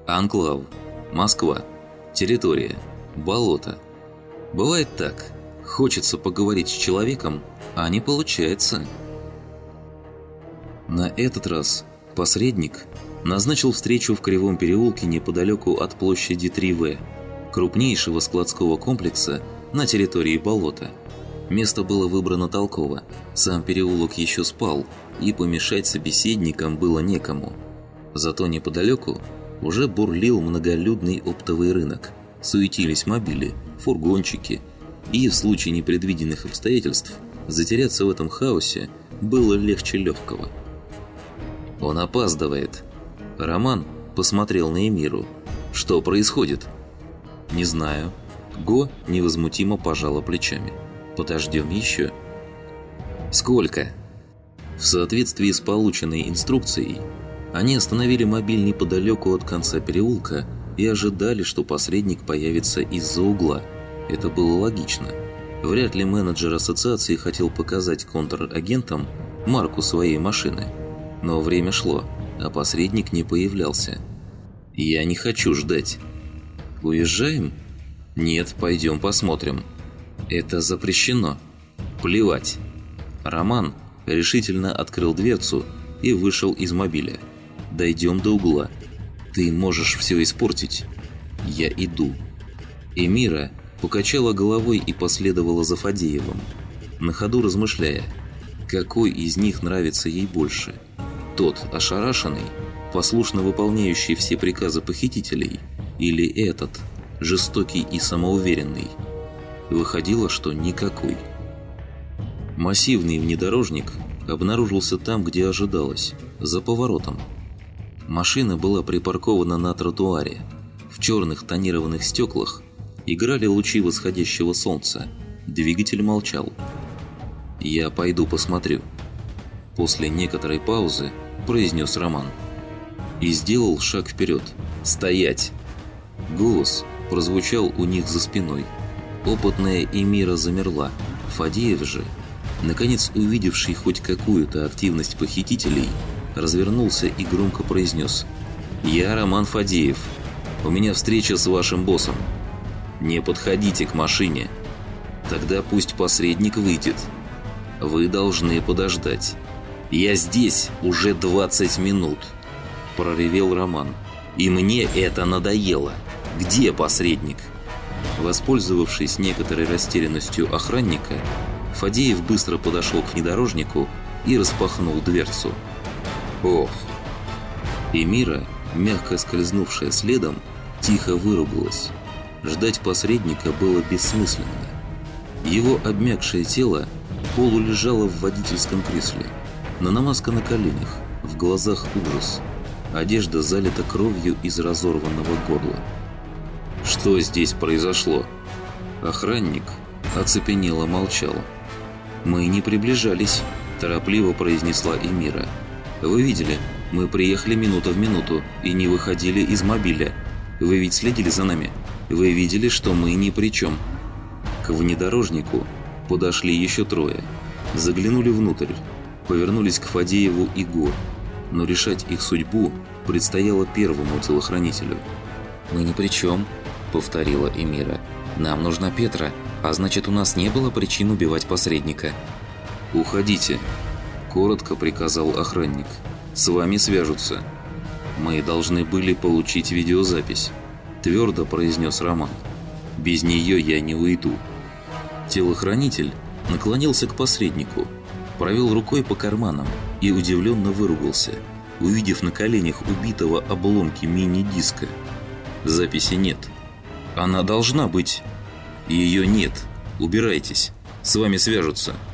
Анклав. Москва. Территория. Болото. Бывает так. Хочется поговорить с человеком, а не получается. На этот раз посредник назначил встречу в Кривом переулке неподалеку от площади 3В, крупнейшего складского комплекса на территории болота. Место было выбрано толково, сам переулок еще спал, и помешать собеседникам было некому. Зато неподалеку уже бурлил многолюдный оптовый рынок, суетились мобили, фургончики, и в случае непредвиденных обстоятельств затеряться в этом хаосе было легче легкого. «Он опаздывает». Роман посмотрел на Эмиру. «Что происходит?» «Не знаю». Го невозмутимо пожала плечами. «Подождем еще». «Сколько?» В соответствии с полученной инструкцией, они остановили мобиль неподалеку от конца переулка и ожидали, что посредник появится из-за угла. Это было логично. Вряд ли менеджер ассоциации хотел показать контрагентам марку своей машины. Но время шло, а посредник не появлялся. «Я не хочу ждать». «Уезжаем?» «Нет, пойдем посмотрим». «Это запрещено». «Плевать». Роман решительно открыл дверцу и вышел из мобиля. «Дойдем до угла. Ты можешь все испортить». «Я иду». Эмира покачала головой и последовала за Фадеевым, на ходу размышляя, какой из них нравится ей больше. Тот ошарашенный, послушно выполняющий все приказы похитителей, или этот, жестокий и самоуверенный? Выходило, что никакой. Массивный внедорожник обнаружился там, где ожидалось, за поворотом. Машина была припаркована на тротуаре. В черных тонированных стеклах играли лучи восходящего солнца. Двигатель молчал. «Я пойду посмотрю». После некоторой паузы произнес Роман. И сделал шаг вперед. «Стоять!» Голос прозвучал у них за спиной. Опытная Эмира замерла. Фадеев же, наконец увидевший хоть какую-то активность похитителей, развернулся и громко произнес: «Я Роман Фадеев. У меня встреча с вашим боссом. Не подходите к машине. Тогда пусть посредник выйдет. Вы должны подождать. Я здесь уже 20 минут», – проревел Роман. «И мне это надоело. Где посредник?» Воспользовавшись некоторой растерянностью охранника, Фадеев быстро подошел к внедорожнику и распахнул дверцу. «Ох!» Эмира, мягко скользнувшая следом, тихо выругалась. Ждать посредника было бессмысленно. Его обмякшее тело полулежало в водительском кресле. Нанамаска на коленях, в глазах ужас. Одежда залита кровью из разорванного горла. «Что здесь произошло?» Охранник оцепенело молчал. «Мы не приближались», – торопливо произнесла Эмира. «Вы видели, мы приехали минута в минуту и не выходили из мобиля. Вы ведь следили за нами? Вы видели, что мы ни при чем». К внедорожнику подошли еще трое. Заглянули внутрь, повернулись к Фадееву и Го. Но решать их судьбу предстояло первому телохранителю. «Мы ни при чем», – повторила Эмира. «Нам нужна Петра, а значит, у нас не было причин убивать посредника». «Уходите», – коротко приказал охранник. «С вами свяжутся». «Мы должны были получить видеозапись», – твердо произнес Роман. «Без нее я не уйду». Телохранитель наклонился к посреднику, провел рукой по карманам и удивленно выругался, увидев на коленях убитого обломки мини-диска. «Записи нет. Она должна быть». «Ее нет. Убирайтесь. С вами свяжутся».